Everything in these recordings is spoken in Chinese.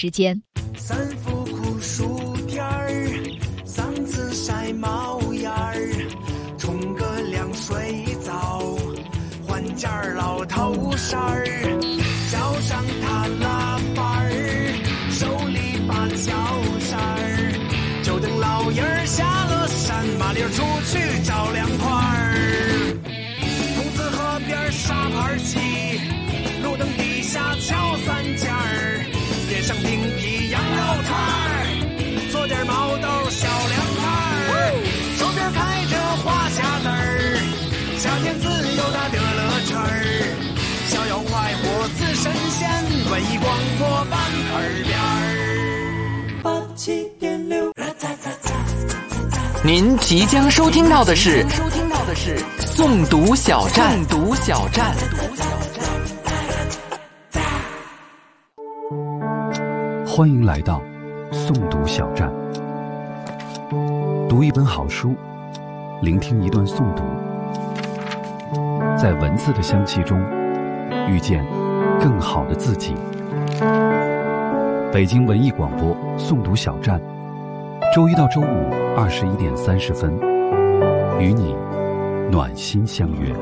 时间。 三伏酷暑天儿，嗓子晒冒烟儿，冲个凉水澡，换件老头衫儿，脚上踏喇叭儿，手里把脚扇儿，就等老爷儿下了山，麻溜出去找凉快儿。筒子河边沙盘棋，路灯底下敲三尖儿，点上冰皮羊肉串儿，做点毛豆小凉菜儿，手边开着花匣子儿，夏天自由的乐乐圈儿，逍遥快活似神仙，文艺广播办耳边儿。87.6， 您即将收听到的是诵读小站。 欢迎来到诵读小站，读一本好书，聆听一段诵读，在文字的香气中遇见更好的自己。北京文艺广播诵读小站，周一到周五21点30分，与你暖心相约。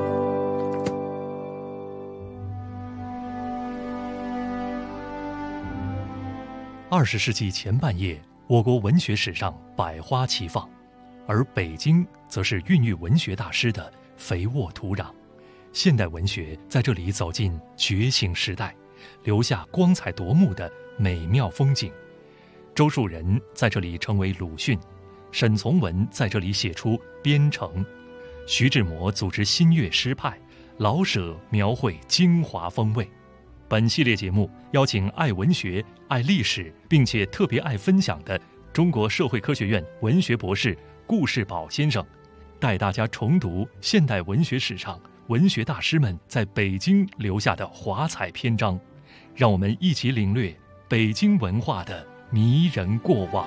20世纪前半叶，我国文学史上百花齐放，而北京则是孕育文学大师的肥沃土壤。现代文学在这里走进觉醒时代，留下光彩夺目的美妙风景。周树人在这里成为鲁迅，沈从文在这里写出边城，徐志摩组织新月诗派，老舍描绘京华风味。本系列节目邀请爱文学、爱历史，并且特别爱分享的中国社会科学院文学博士顾世宝先生，带大家重读现代文学史上文学大师们在北京留下的华彩篇章，让我们一起领略北京文化的迷人过往。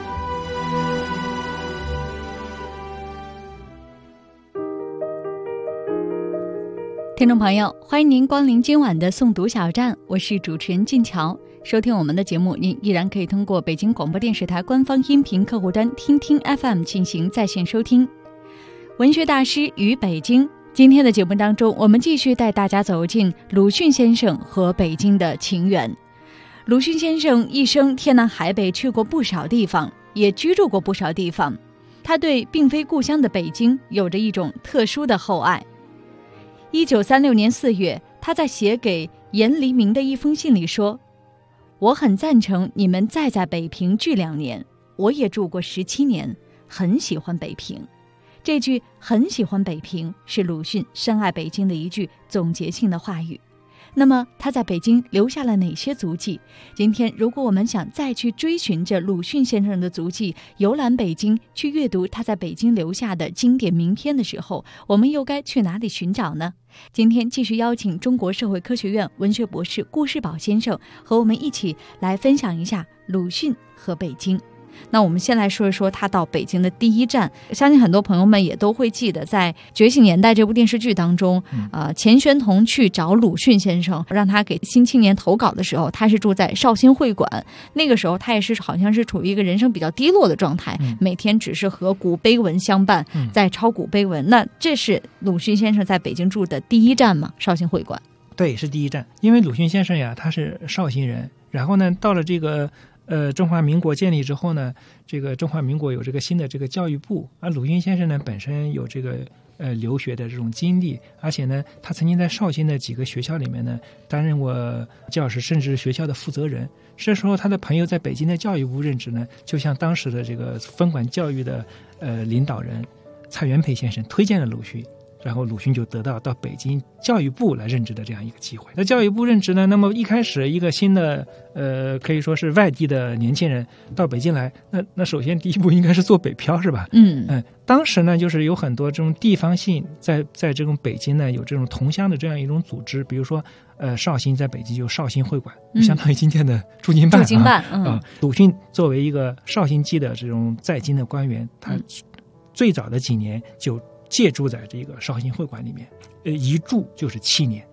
听众朋友，欢迎您光临今晚的诵读小站，我是主持人俊乔。收听我们的节目，您依然可以通过北京广播电视台官方音频客户端听听 FM 进行在线收听。文学大师与北京，今天的节目当中，我们继续带大家走进鲁迅先生和北京的情缘。鲁迅先生一生天南海北去过不少地方，也居住过不少地方，他对并非故乡的北京有着一种特殊的厚爱。1936年4月，他在写给严黎明的一封信里说：我很赞成你们再在北平聚2年，我也住过17年，很喜欢北平。这句很喜欢北平是鲁迅深爱北京的一句总结性的话语。那么他在北京留下了哪些足迹？今天如果我们想再去追寻着鲁迅先生的足迹，游览北京，去阅读他在北京留下的经典名篇的时候，我们又该去哪里寻找呢？今天继续邀请中国社会科学院文学博士顾世宝先生和我们一起来分享一下鲁迅和北京。那我们先来说一说他到北京的第一站。相信很多朋友们也都会记得，在《觉醒年代》这部电视剧当中，钱玄同去找鲁迅先生，让他给《新青年》投稿的时候，他是住在绍兴会馆。那个时候他也是好像是处于一个人生比较低落的状态，每天只是和古碑文相伴，在抄古碑文。那这是鲁迅先生在北京住的第一站吗？绍兴会馆？ 对，是第一站。因为鲁迅先生呀，他是绍兴人，然后呢，到了这个中华民国建立之后呢，这个中华民国有这个新的这个教育部，而鲁迅先生呢本身有这个留学的这种经历，而且呢他曾经在绍兴的几个学校里面呢担任过教师，甚至学校的负责人。这时候他的朋友在北京的教育部任职呢，就向当时的这个分管教育的领导人蔡元培先生推荐了鲁迅，然后鲁迅就得到北京教育部来任职的这样一个机会。那教育部任职呢，那么一开始一个新的可以说是外地的年轻人到北京来，那首先第一步应该是做北漂，是吧？当时呢就是有很多这种地方性在这种北京呢有这种同乡的这样一种组织，比如说绍兴在北京就绍兴会馆，相当于今天的驻京办。鲁迅作为一个绍兴籍的这种在京的官员，他最早的几年就借住在这个绍兴会馆里面，一住就是7年，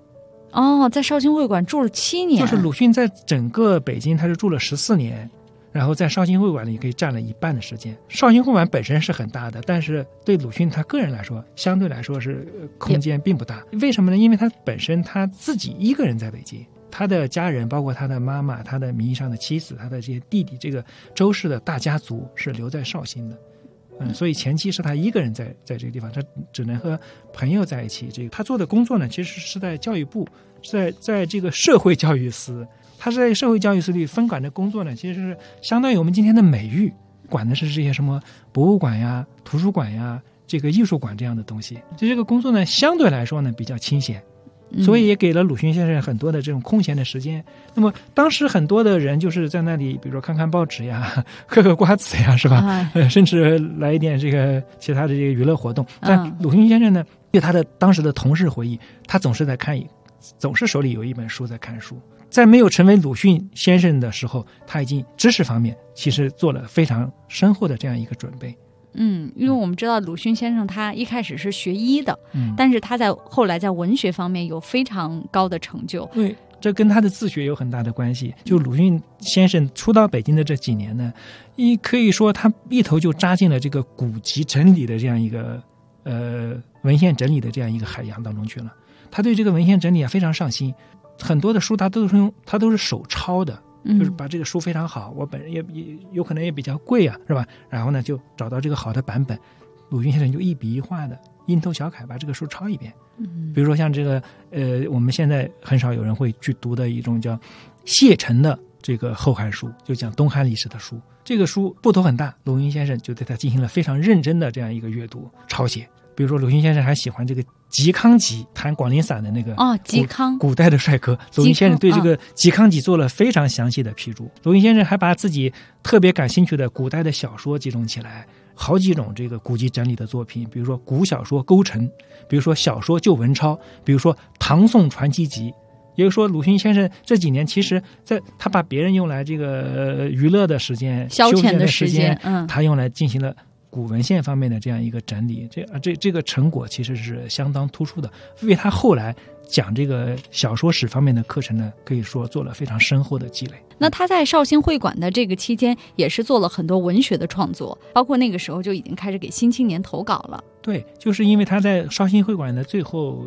哦，在绍兴会馆住了7年， 就是鲁迅在整个北京他是住了14年，然后在绍兴会馆里可以占了一半的时间。绍兴会馆本身是很大的，但是对鲁迅他个人来说，相对来说是空间并不大。为什么呢？因为他本身他自己一个人在北京，他的家人包括他的妈妈、他的名义上的妻子、他的这些弟弟，这个周氏的大家族是留在绍兴的。所以前期是他一个人在这个地方，他只能和朋友在一起。这个他做的工作呢，其实是在教育部，在这个社会教育司。他是在社会教育司里分管的工作呢，其实是相当于我们今天的美育，管的是这些什么博物馆呀、图书馆呀、这个艺术馆这样的东西。这个工作呢，相对来说呢比较清闲。所以也给了鲁迅先生很多的这种空闲的时间。那么当时很多的人就是在那里，比如说看看报纸呀，嗑嗑瓜子呀，是吧？甚至来一点这个其他的这个娱乐活动。但鲁迅先生呢，对他的当时的同事回忆，他总是手里有一本书在看书。在没有成为鲁迅先生的时候，他已经知识方面其实做了非常深厚的这样一个准备。 因为我们知道鲁迅先生他一开始是学医的，但是他后来在文学方面有非常高的成就。 对，这跟他的自学有很大的关系。就鲁迅先生初到北京的这几年呢，可以说他一头就扎进了这个古籍整理的这样一个文献整理的这样一个海洋当中去了。他对这个文献整理非常上心，很多的书他都是手抄的。就是把这个书非常好，我本人也有可能也比较贵啊，是吧？然后呢，就找到这个好的版本，鲁迅先生就一笔一画的蝇头小楷把这个书抄一遍。比如说像这个我们现在很少有人会去读的一种叫谢忱的这个后汉书，就讲东汉历史的书。这个书部头很大，鲁迅先生就对他进行了非常认真的这样一个阅读抄写。比如说鲁迅先生还喜欢这个嵇康集谈广陵散的那个嵇康古代的帅哥，鲁迅先生对这个嵇康集做了非常详细的批注。鲁迅先生还把自己特别感兴趣的古代的小说集中起来，好几种这个古籍整理的作品，比如说古小说勾陈，比如说小说旧文钞，比如说唐宋传奇集。也就是说鲁迅先生这几年其实他把别人用来这个娱乐的时间、 消遣的时间， 他用来进行了古文献方面的这样一个整理，这个成果其实是相当突出的，为他后来讲这个小说史方面的课程呢，可以说做了非常深厚的积累。 那他在绍兴会馆的这个期间，也是做了很多文学的创作，包括那个时候就已经开始给《新青年》投稿了。 对，就是因为他在绍兴会馆的最后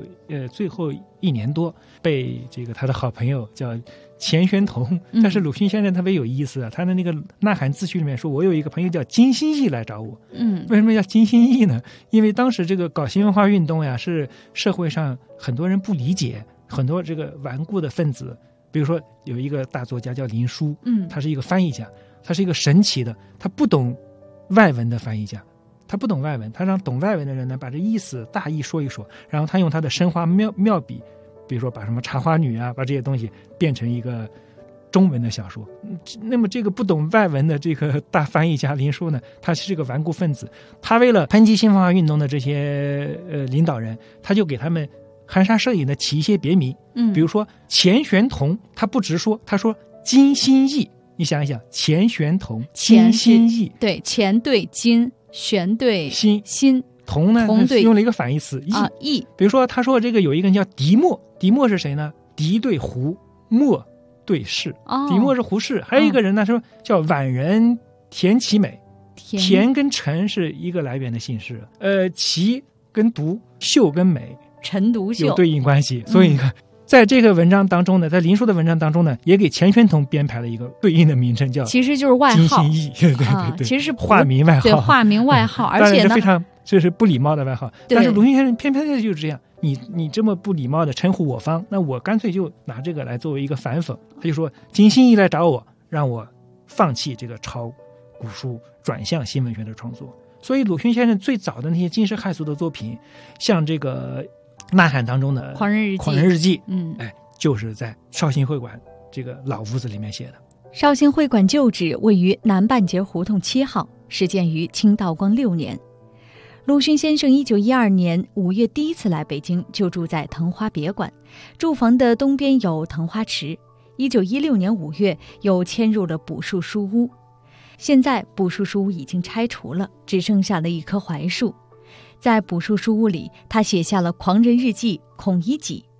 1年多，被这个他的好朋友叫钱玄同，但是鲁迅先生特别有意思啊，他的那个《呐喊自序》里面说，我有一个朋友叫金星义来找我。为什么叫金星义呢？因为当时这个搞新文化运动呀，是社会上很多人不理解，很多这个顽固的分子。比如说有一个大作家叫林纾，他是一个翻译家，他是一个神奇的，他不懂外文的翻译家，他不懂外文，他让懂外文的人呢把这意思大意说一说，然后他用他的生花妙笔，比如说把什么茶花女啊，把这些东西变成一个中文的小说。那么这个不懂外文的这个大翻译家林纾呢，他是个顽固分子，他为了抨击新文化运动的这些领导人，他就给他们含沙射影的起一些别名。比如说钱玄同，他不直说，他说金星义。你想一想，钱玄同，金星义， 对，钱对金，玄对心， 同呢用了一个反义词义。 比如说他说这个有一个人叫狄墨，狄墨是谁呢？狄对胡，墨对士，狄墨是胡适。还有一个人呢说叫婉人田其美，田跟陈是一个来源的姓氏，其跟独，秀跟美， 陈独秀有对应关系。所以你看在这个文章当中呢，在林纾的文章当中呢，也给钱玄同编排了一个对应的名称，叫其实就是外号金星义。对， 其实是化名外号， 对，化名外号，而且呢非常这是不礼貌的外号。但是鲁迅先生偏偏就是这样，你这么不礼貌的称呼我方，那我干脆就拿这个来作为一个反讽。他就说金星义来找我，让我放弃这个抄古书，转向新文学的创作。所以鲁迅先生最早的那些惊世骇俗的作品，像这个呐喊当中的狂人日记，就是在绍兴会馆这个老屋子里面写的。 绍兴会馆旧址位于南半截胡同7号，始建于清道光6年。鲁迅先生1912年5月第一次来北京，就住在藤花别馆，住房的东边有藤花池。1916年5月又迁入了卜树书屋，现在卜树书屋已经拆除了，只剩下了一棵槐树。在卜树书屋里，他写下了《狂人日记》《孔乙己》《药》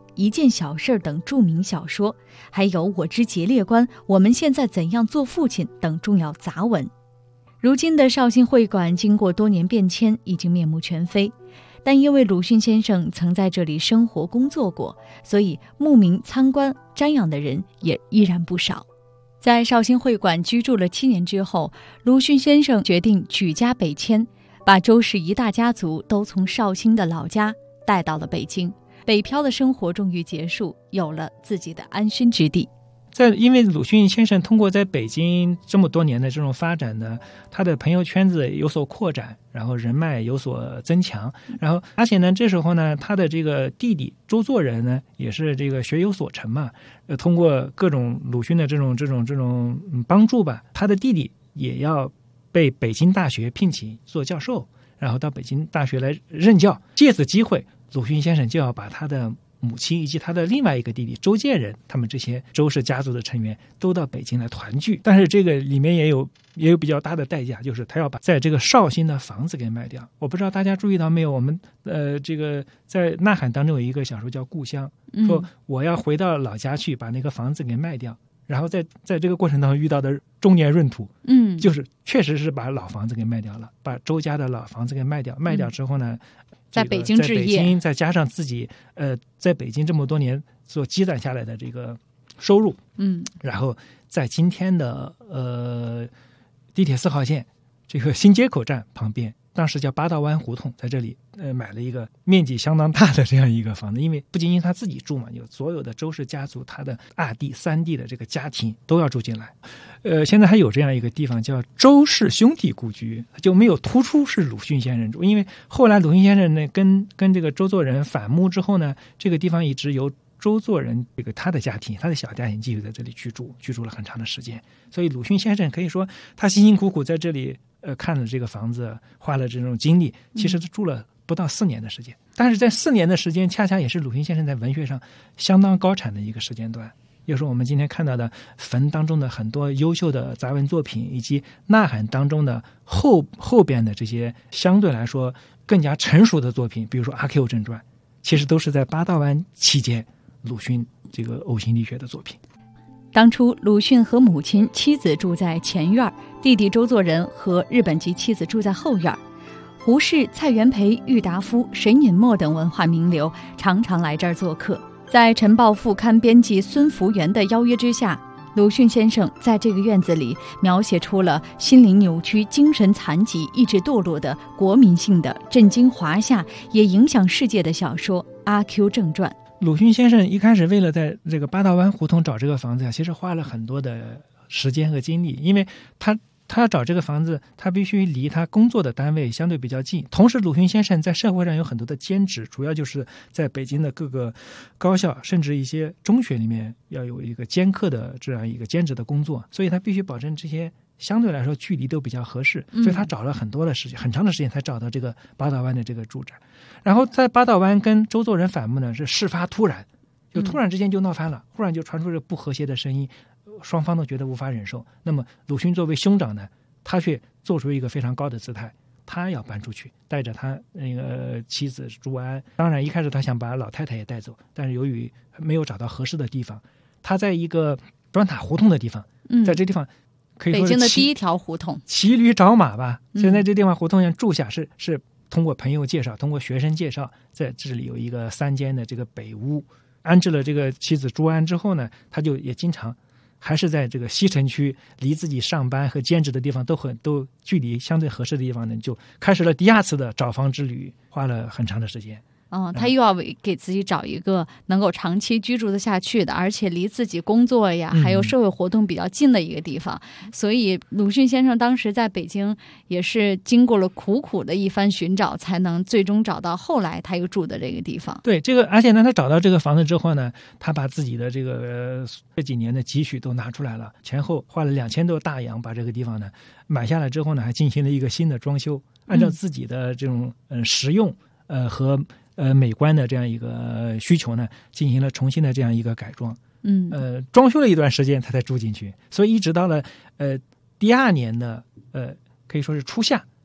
一件小事等著名小说，还有《我之节烈观》《我们现在怎样做父亲》等重要杂文。如今的绍兴会馆经过多年变迁，已经面目全非，但因为鲁迅先生曾在这里生活工作过，所以慕名参观瞻仰的人也依然不少。在绍兴会馆居住了7年之后，鲁迅先生决定举家北迁，把周氏一大家族都从绍兴的老家带到了北京。北漂的生活终于结束，有了自己的安身之地。 因为鲁迅先生通过在北京这么多年的这种发展呢，他的朋友圈子有所扩展，然后人脉有所增强，然后而且呢，这时候呢，他的这个弟弟周作人呢，也是这个学有所成嘛，通过各种鲁迅的这种帮助吧，他的弟弟也要被北京大学聘请做教授，然后到北京大学来任教。借此机会，鲁迅先生就要把他的母亲以及他的另外一个弟弟周建人，他们这些周氏家族的成员都到北京来团聚。但是这个里面也有比较大的代价，就是他要把在这个绍兴的房子给卖掉。我不知道大家注意到没有，我们这个在呐喊当中有一个小说叫《故乡》，说我要回到老家去，把那个房子给卖掉。然后在这个过程当中遇到的中年闰土，就是确实是把老房子给卖掉了，把周家的老房子给卖掉。卖掉之后呢， 在北京置业， 再加上自己在北京这么多年所积攒下来的这个收入，然后在今天的地铁4号线这个新街口站旁边，当时叫八道湾胡同，在这里买了一个面积相当大的这样一个房子。因为不仅仅他自己住嘛，有所有的周氏家族，他的2弟3弟的这个家庭都要住进来。现在还有这样一个地方叫周氏兄弟故居，就没有突出是鲁迅先生住，因为后来鲁迅先生呢跟这个周作人反目之后呢，这个地方一直由周作人这个他的家庭，他的小家庭继续在这里居住了很长的时间。所以鲁迅先生可以说他辛辛苦苦在这里看了这个房子，花了这种精力，其实住了不到4年的时间。但是在4年的时间，恰恰也是鲁迅先生在文学上相当高产的一个时间段。也就是我们今天看到的坟当中的很多优秀的杂文作品，以及呐喊当中的后边的这些相对来说更加成熟的作品，比如说《阿 Q 正传》，其实都是在八道湾期间鲁迅这个呕心沥血的作品。 当初鲁迅和母亲、妻子住在前院，弟弟周作人和日本籍妻子住在后院。胡适、蔡元培、郁达夫、沈尹默等文化名流常常来这儿做客。在晨报副刊编辑孙福元的邀约之下，鲁迅先生在这个院子里描写出了心灵扭曲、精神残疾、意志堕落的国民性的震惊华夏也影响世界的小说《阿 Q 正传》。 鲁迅先生一开始为了在这个八道湾胡同找这个房子其实花了很多的时间和精力，因为他要找这个房子，他必须离他工作的单位相对比较近。同时鲁迅先生在社会上有很多的兼职，主要就是在北京的各个高校甚至一些中学里面要有一个兼课的这样一个兼职的工作，所以他必须保证这些相对来说距离都比较合适，所以他找了很多的时间，很长的时间才找到这个八道湾的这个住宅。然后在八道湾跟周作人反目呢，是事发突然，就突然之间就闹翻了，忽然就传出这个不和谐的声音，双方都觉得无法忍受。那么鲁迅作为兄长呢，他却做出一个非常高的姿态，他要搬出去，带着他那个妻子朱安。当然一开始他想把老太太也带走，但是由于没有找到合适的地方，他在一个砖塔胡同的地方，在这地方可以说是北京的第一条胡同， 骑驴找马吧。现在这地方胡同上住下是通过朋友介绍，通过学生介绍，在这里有一个3间的这个北屋，安置了这个妻子朱安之后呢，他就也经常还是在这个西城区离自己上班和兼职的地方都距离相对合适的地方呢，就开始了第2次的找房之旅，花了很长的时间。 他又要给自己找一个能够长期居住得下去的，而且离自己工作呀还有社会活动比较近的一个地方。所以鲁迅先生当时在北京也是经过了苦的一番寻找，才能最终找到后来他又住的这个地方。 对，这个而且呢，他找到这个房子之后呢，他把自己的这几年的积蓄都拿出来了，前后花了2000多大洋把这个地方呢买下来之后呢，还进行了一个新的装修，按照自己的这种实用和美观的这样一个需求呢，进行了重新的这样一个改装。装修了一段时间他才住进去，所以一直到了第2年的可以说是初夏，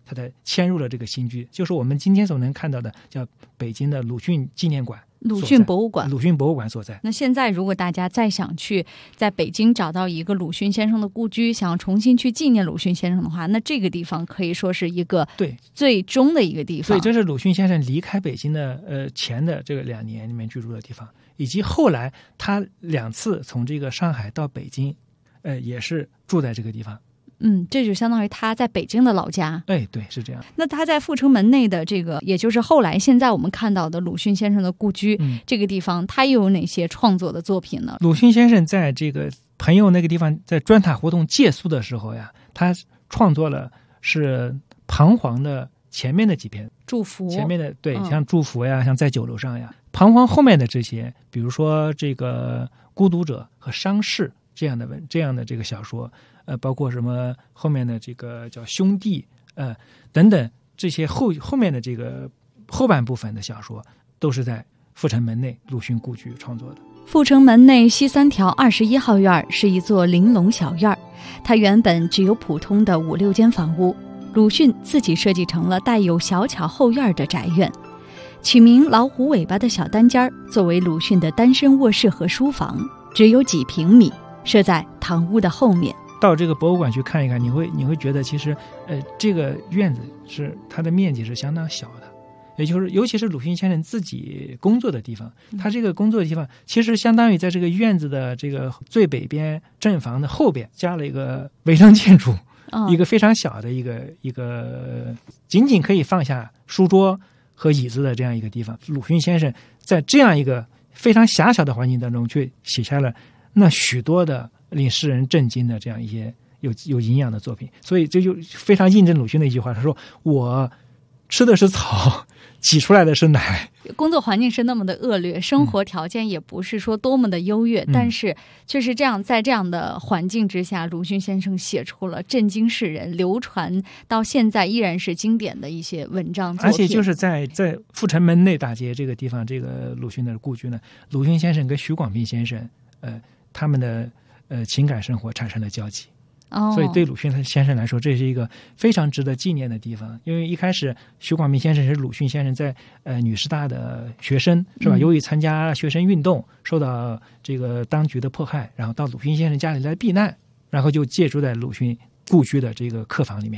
他才迁入了这个新居，就是我们今天所能看到的叫北京的鲁迅纪念馆、 鲁迅博物馆。 鲁迅博物馆所在。 那现在如果大家再想去在北京找到一个鲁迅先生的故居，想要重新去纪念鲁迅先生的话，那这个地方可以说是一个最终的一个地方。 所以这是鲁迅先生离开北京的前的这个2年里面居住的地方，以及后来他2次从这个上海到北京，也是住在这个地方。 这就相当于他在北京的老家。 对，是这样。 那他在阜成门内的这个，也就是后来现在我们看到的鲁迅先生的故居，这个地方他又有哪些创作的作品呢？ 鲁迅先生在这个朋友那个地方，在砖塔胡同借宿的时候呀，他创作了是彷徨的前面的几篇祝福， 前面的像祝福呀，像在酒楼上呀，彷徨后面的这些，比如说这个孤独者和伤逝这样的这个小说，包括什么后面的这个叫兄弟，等等这些后面的这个后半部分的小说，都是在阜成门内鲁迅故居创作的。 阜成门内西3条21号院是一座玲珑小院，它原本只有普通的5、6间房屋，鲁迅自己设计成了带有小巧后院的宅院，取名老虎尾巴的小单间作为鲁迅的单身卧室和书房，只有几平米，设在堂屋的后面。 到这个博物馆去看一看，你会觉得其实这个院子是它的面积是相当小的，也就是尤其是鲁迅先生自己工作的地方，他这个工作的地方其实相当于在这个院子的这个最北边正房的后边加了一个违章建筑，一个非常小的一个仅仅可以放下书桌和椅子的这样一个地方。鲁迅先生在这样一个非常狭小的环境当中，却写下了那许多的令世人震惊的这样一些有营养的作品。所以这就非常印证鲁迅的一句话，他说我吃的是草，挤出来的是奶。 工作环境是那么的恶劣，生活条件也不是说多么的优越，但是却是这样，在这样的环境之下，鲁迅先生写出了震惊世人、流传到现在依然是经典的一些文章作品。 而且就是在阜成门内大街这个地方，这个鲁迅的故居呢，鲁迅先生跟许广斌先生他们的情感生活产生了交集。所以对鲁迅先生来说，这是一个非常值得纪念的地方。因为一开始许广斌先生是鲁迅先生在女师大的学生，是吧？由于参加学生运动受到这个当局的迫害，然后到鲁迅先生家里来避难，然后就借住在鲁迅故居的这个客房里面。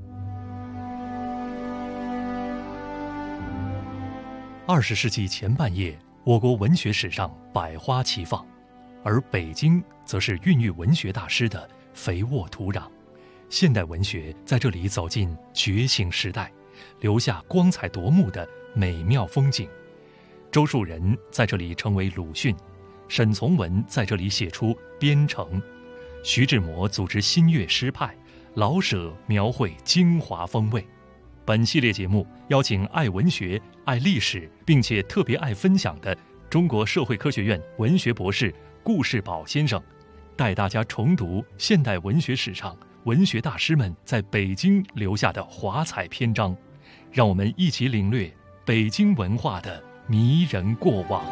20世纪前半叶，我国文学史上百花齐放，而北京则是孕育文学大师的肥沃土壤，现代文学在这里走进觉醒时代，留下光彩夺目的美妙风景。周树人在这里成为鲁迅，沈从文在这里写出《边城》，徐志摩组织新月诗派，老舍描绘京华风味。本系列节目邀请爱文学、爱历史，并且特别爱分享的中国社会科学院文学博士顾世宝先生，带大家重读现代文学史上文学大师们在北京留下的华彩篇章，让我们一起领略北京文化的迷人过往。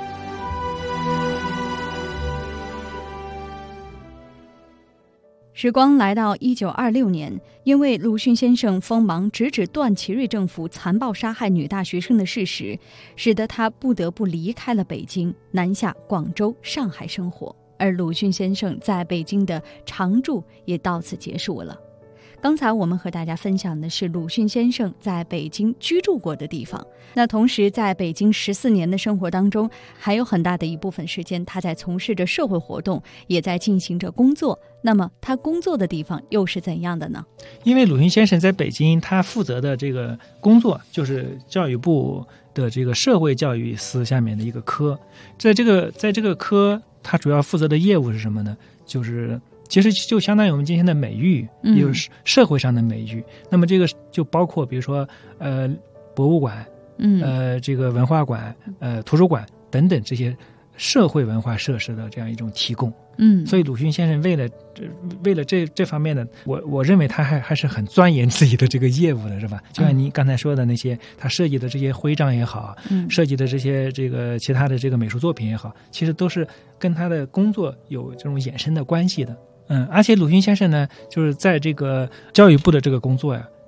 时光来到1926年，因为鲁迅先生锋芒直指段祺瑞政府残暴杀害女大学生的事实，使得他不得不离开了北京，南下广州、上海生活。而鲁迅先生在北京的常驻也到此结束了。刚才我们和大家分享的是鲁迅先生在北京居住过的地方，那同时在北京14年的生活当中，还有很大的一部分时间他在从事着社会活动，也在进行着工作。那么他工作的地方又是怎样的呢？ 因为鲁迅先生在北京他负责的这个工作就是教育部的这个社会教育司下面的一个科，在这个科他主要负责的业务是什么呢？就是其实就相当于我们今天的美育，也就是社会上的美育。那么这个就包括比如说博物馆，这个文化馆，图书馆等等这些社会文化设施的这样一种提供。所以鲁迅先生为了这方面的，我认为他还是很钻研自己的这个业务的，是吧？就像你刚才说的那些，他设计的这些徽章也好，设计的这些这个其他的这个美术作品也好，其实都是跟他的工作有这种衍生的关系的。而且鲁迅先生呢，就是在这个教育部的这个工作呀，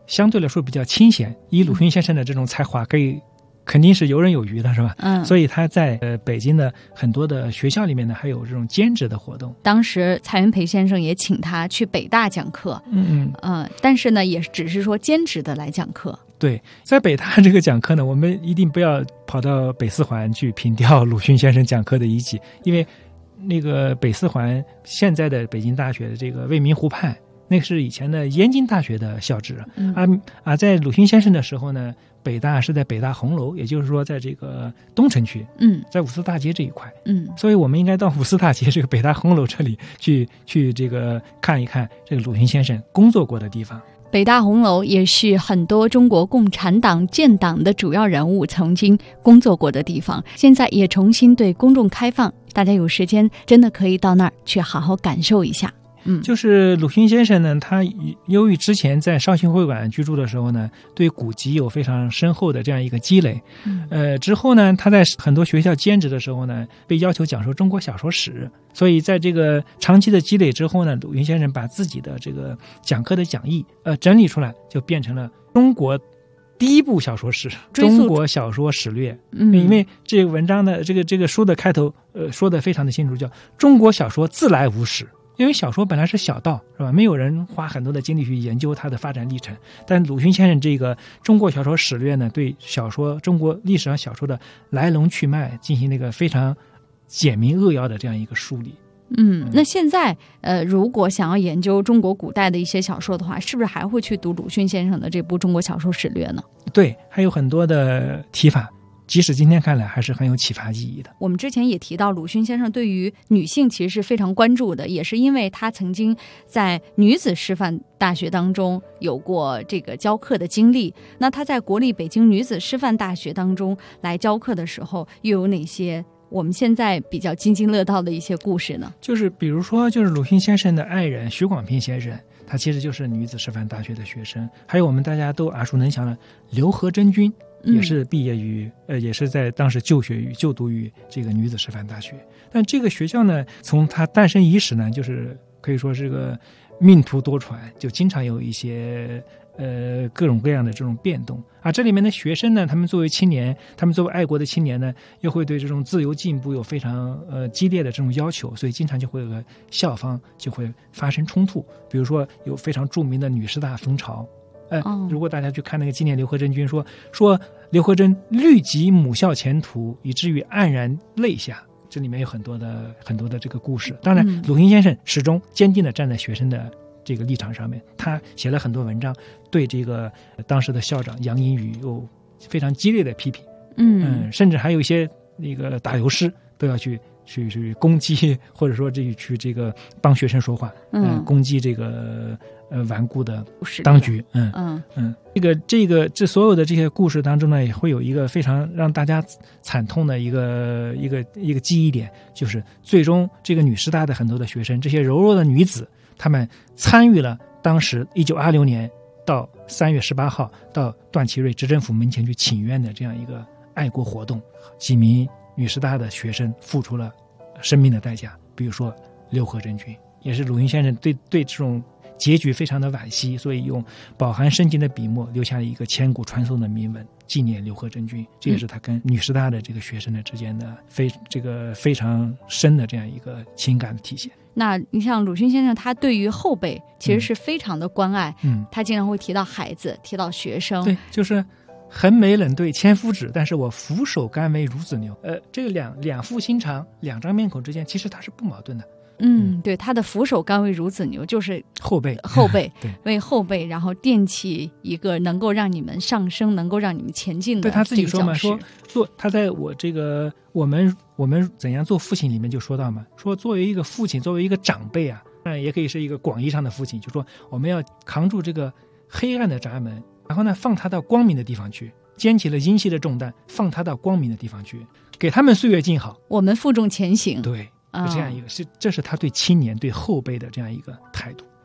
相对来说比较清闲，以鲁迅先生的这种才华肯定是游刃有余的，是吧？所以他在北京的很多的学校里面呢，还有这种兼职的活动。 当时蔡元培先生也请他去北大讲课，但是呢，也只是说兼职的来讲课。 对，在北大这个讲课呢，我们一定不要跑到北四环去凭吊鲁迅先生讲课的遗迹，因为那个北四环现在的北京大学的这个未名湖畔，那是以前的燕京大学的校址。在鲁迅先生的时候呢，北大是在北大红楼，也就是说在这个东城区，在五四大街这一块，所以我们应该到五四大街这个北大红楼这里去这个看一看这个鲁迅先生工作过的地方。 北大红楼也是很多中国共产党建党的主要人物曾经工作过的地方，现在也重新对公众开放，大家有时间真的可以到那儿去好好感受一下。 就是鲁迅先生呢，他由于之前在绍兴会馆居住的时候呢，对古籍有非常深厚的这样一个积累。之后呢，他在很多学校兼职的时候呢，被要求讲授中国小说史，所以在这个长期的积累之后呢，鲁迅先生把自己的这个讲课的讲义整理出来，就变成了中国第一部小说史《中国小说史略》。因为这个文章的这个书的开头说的非常的清楚，叫中国小说自来无史。因为小说本来是小道，是吧？没有人花很多的精力去研究它的发展历程。但鲁迅先生这个《中国小说史略》呢，对中国历史上小说的来龙去脉进行了一个非常简明扼要的这样一个梳理。 那现在如果想要研究中国古代的一些小说的话，是不是还会去读鲁迅先生的这部《中国小说史略》呢？ 对，还有很多的提法，即使今天看来还是很有启发意义的。 我们之前也提到，鲁迅先生对于女性其实是非常关注的，也是因为他曾经在女子师范大学当中有过这个教课的经历。那他在国立北京女子师范大学当中来教课的时候，又有哪些我们现在比较津津乐道的一些故事呢？ 就是比如说，就是鲁迅先生的爱人徐广平先生，他其实就是女子师范大学的学生。还有我们大家都耳熟能详的刘和珍君，也是毕业于也是在当时就读于这个女子师范大学。但这个学校呢，从它诞生伊始呢，就是可以说是个命途多舛，就经常有一些各种各样的这种变动啊。这里面的学生呢，他们作为青年，他们作为爱国的青年呢，又会对这种自由进步有非常激烈的这种要求，所以经常就会有个校方就会发生冲突。比如说有非常著名的女师大风潮。如果大家去看那个纪念刘和珍君，说刘和珍虑及母校前途，以至于黯然泪下。这里面有很多的这个故事。当然，鲁迅先生始终坚定地站在学生的这个立场上面，他写了很多文章，对这个当时的校长杨荫宇有非常激烈的批评。甚至还有一些那个打油诗都要去攻击，或者说去这个帮学生说话，攻击这个顽固的当局。这所有的这些故事当中呢，也会有一个非常让大家惨痛的一个记忆点，就是最终这个女师大的很多的学生，这些柔弱的女子，她们参与了当时1926年到3月18号到段祺瑞执政府门前去请愿的这样一个爱国活动。几名女师大的学生付出了生命的代价，比如说刘和珍君，也是鲁迅先生对这种结局非常的惋惜，所以用饱含深情的笔墨留下了一个千古传颂的铭文，纪念刘和珍君。这也是他跟女师大的这个学生的之间的非常深的这样一个情感的体现。 那你像鲁迅先生，他对于后辈其实是非常的关爱，他经常会提到孩子，提到学生。 对，就是横眉冷对千夫指，但是我俯首甘为孺子牛。这个两副心肠，两张面孔之间，其实它是不矛盾的。 对，他的俯首甘为孺子牛，就是后辈对，为后辈，然后垫起一个能够让你们上升，能够让你们前进的。 对，他自己说嘛，说他在我这个我们怎样做父亲里面就说到嘛，说作为一个父亲，作为一个长辈啊，也可以是一个广义上的父亲，就说我们要扛住这个黑暗的闸门，然后呢放他到光明的地方去，肩起了阴气的重担，放他到光明的地方去，给他们岁月静好， 我们负重前行。 对，这样一个这是他对青年对后辈的这样一个态度。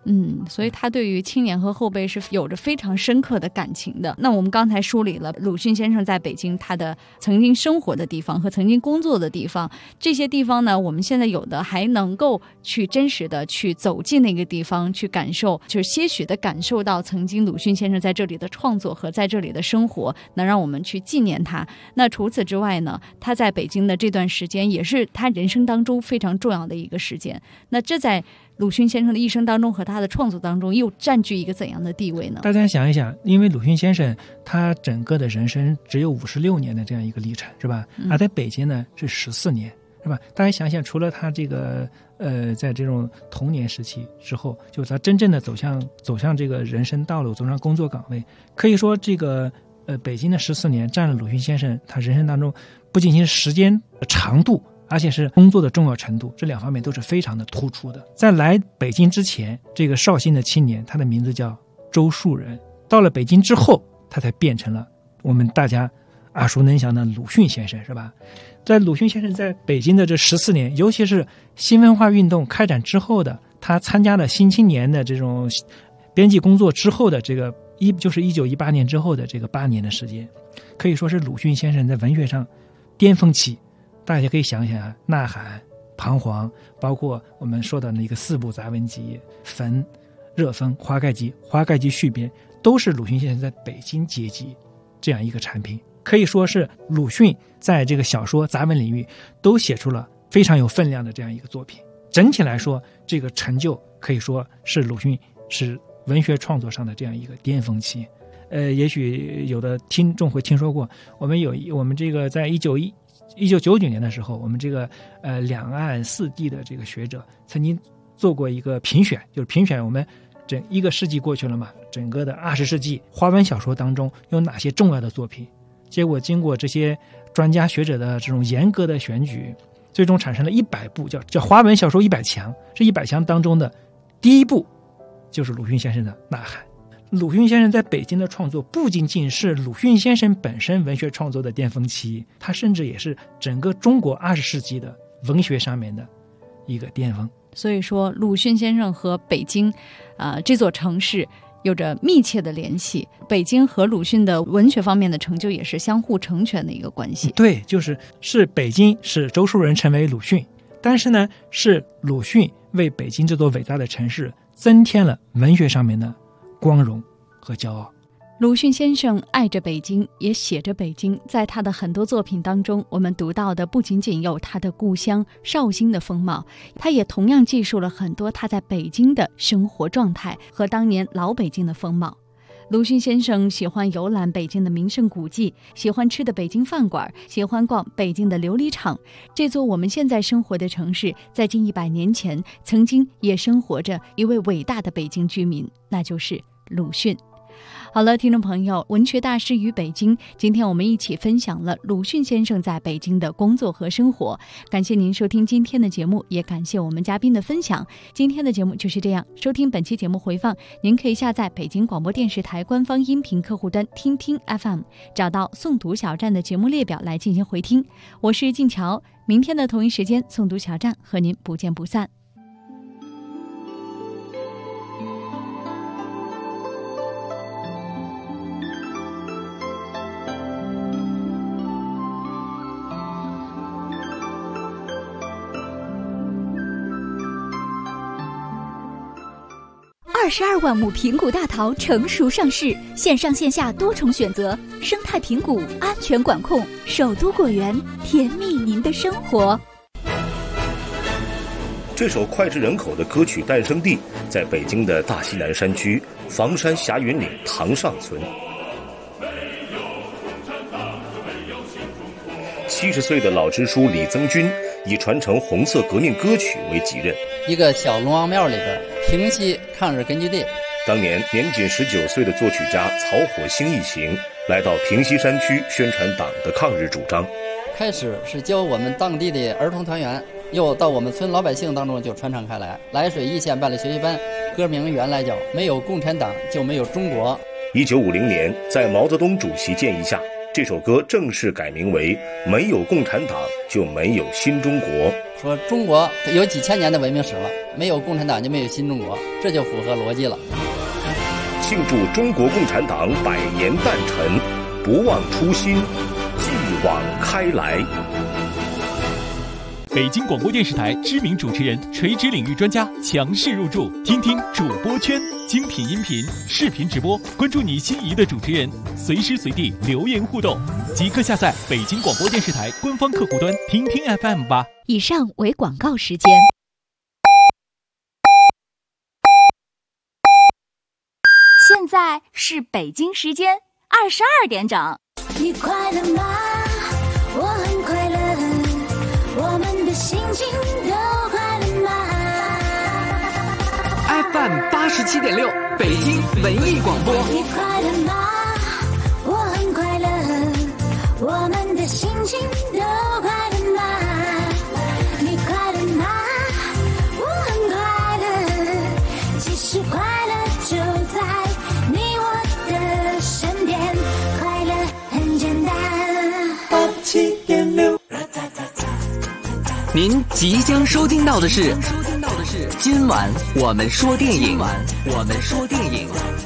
所以他对于青年和后辈是有着非常深刻的感情的。那我们刚才梳理了鲁迅先生在北京他的曾经生活的地方和曾经工作的地方，这些地方呢，我们现在有的还能够去真实的去走进那个地方，去感受，就是些许的感受到曾经鲁迅先生在这里的创作和在这里的生活，能让我们去纪念他。那除此之外呢，他在北京的这段时间也是他人生当中非常重要的一个时间。那这在鲁迅先生的一生当中和他的创作当中又占据一个怎样的地位呢？ 大家想一想，因为鲁迅先生他整个的人生只有56年的这样一个历程，是吧？而在北京呢是14年，是吧？大家想想，除了他这个在这种童年时期之后，就是他真正的走向这个人生道路，走上工作岗位，可以说这个北京的14年占了鲁迅先生他人生当中不仅仅是时间长度，而且是工作的重要程度，这两方面都是非常的突出的。在来北京之前，这个绍兴的青年，他的名字叫周树人。到了北京之后，他才变成了我们大家耳熟能详的鲁迅先生，是吧？在鲁迅先生在北京的这14年，尤其是新文化运动开展之后的，他参加了新青年的这种编辑工作之后的这个就是1918年之后的这个8年的时间，可以说是鲁迅先生在文学上巅峰期。大家可以想一想啊，呐喊、彷徨，包括我们说的那个4部杂文集、焚、热风、花盖集、花盖集续编，都是鲁迅先生在北京结集这样一个产品。可以说是鲁迅在这个小说杂文领域都写出了非常有分量的这样一个作品。整体来说，这个成就可以说是鲁迅是文学创作上的这样一个巅峰期。也许有的听众会听说过，我们这个在1999年的时候，我们这个两岸4地的这个学者曾经做过一个评选，就是评选我们整1个世纪过去了嘛，整个的20世纪华文小说当中有哪些重要的作品。结果经过这些专家学者的这种严格的选举，最终产生了100部叫华文小说100强。这100强当中的第一部就是鲁迅先生的《呐喊》。鲁迅先生在北京的创作不仅仅是鲁迅先生本身文学创作的巅峰期，他甚至也是整个中国20世纪的文学上面的一个巅峰。 所以说鲁迅先生和北京这座城市有着密切的联系，北京和鲁迅的文学方面的成就也是相互成全的一个关系。 对，是北京使周树人成为鲁迅，但是呢，是鲁迅为北京这座伟大的城市增添了文学上面的光荣和骄傲。 鲁迅先生爱着北京，也写着北京。在他的很多作品当中，我们读到的不仅仅有他的故乡绍兴的风貌，他也同样记述了很多他在北京的生活状态和当年老北京的风貌。鲁迅先生喜欢游览北京的名胜古迹，喜欢吃的北京饭馆，喜欢逛北京的琉璃厂。这座我们现在生活的城市，在近100年前曾经也生活着一位伟大的北京居民，那就是鲁迅。好了，听众朋友，文学大师与北京，今天我们一起分享了鲁迅先生在北京的工作和生活。感谢您收听今天的节目，也感谢我们嘉宾的分享。今天的节目就是这样，收听本期节目回放，您可以下载北京广播电视台官方音频客户端听听 FM， 找到诵读小站的节目列表来进行回听。我是静乔，明天的同一时间，诵读小站和您不见不散。 22万亩平谷大桃成熟上市，线上线下多重选择，生态平谷，安全管控，首都果园，甜蜜您的生活。 这首脍炙人口的歌曲诞生地在北京的大西南山区房山霞云岭塘上村。70岁的老支书李增军以传承红色革命歌曲为己任， 一个小龙王庙里边平西抗日根据地。 当年年仅19岁的作曲家曹火星一行来到平西山区宣传党的抗日主张。 开始是教我们当地的儿童团员，又到我们村老百姓当中就传唱开来。涞水一线办了学习班，歌名原来叫没有共产党就没有中国。 1950年，在毛泽东主席建议下， 这首歌正式改名为《没有共产党就没有新中国》。 说中国有几千年的文明史了，没有共产党就没有新中国，这就符合逻辑了。 庆祝中国共产党100年诞辰，不忘初心，继往开来。 北京广播电视台知名主持人、垂直领域专家强势入驻，听听主播圈，精品音频、视频直播，关注你心仪的主持人，随时随地留言互动，即刻下载北京广播电视台官方客户端听听 FM 吧。 以上为广告时间。 现在是北京时间22点整。 你快乐吗？我很快乐，我们的心情都快乐吗 ？FM 87.6，北京文艺广播。 你快乐吗？我很快乐，我们的心情都快乐吗？你快乐吗？我很快乐，其实快乐就在你我的身边，快乐很简单。87.6， 您即将收听到的是今晚我们说电影。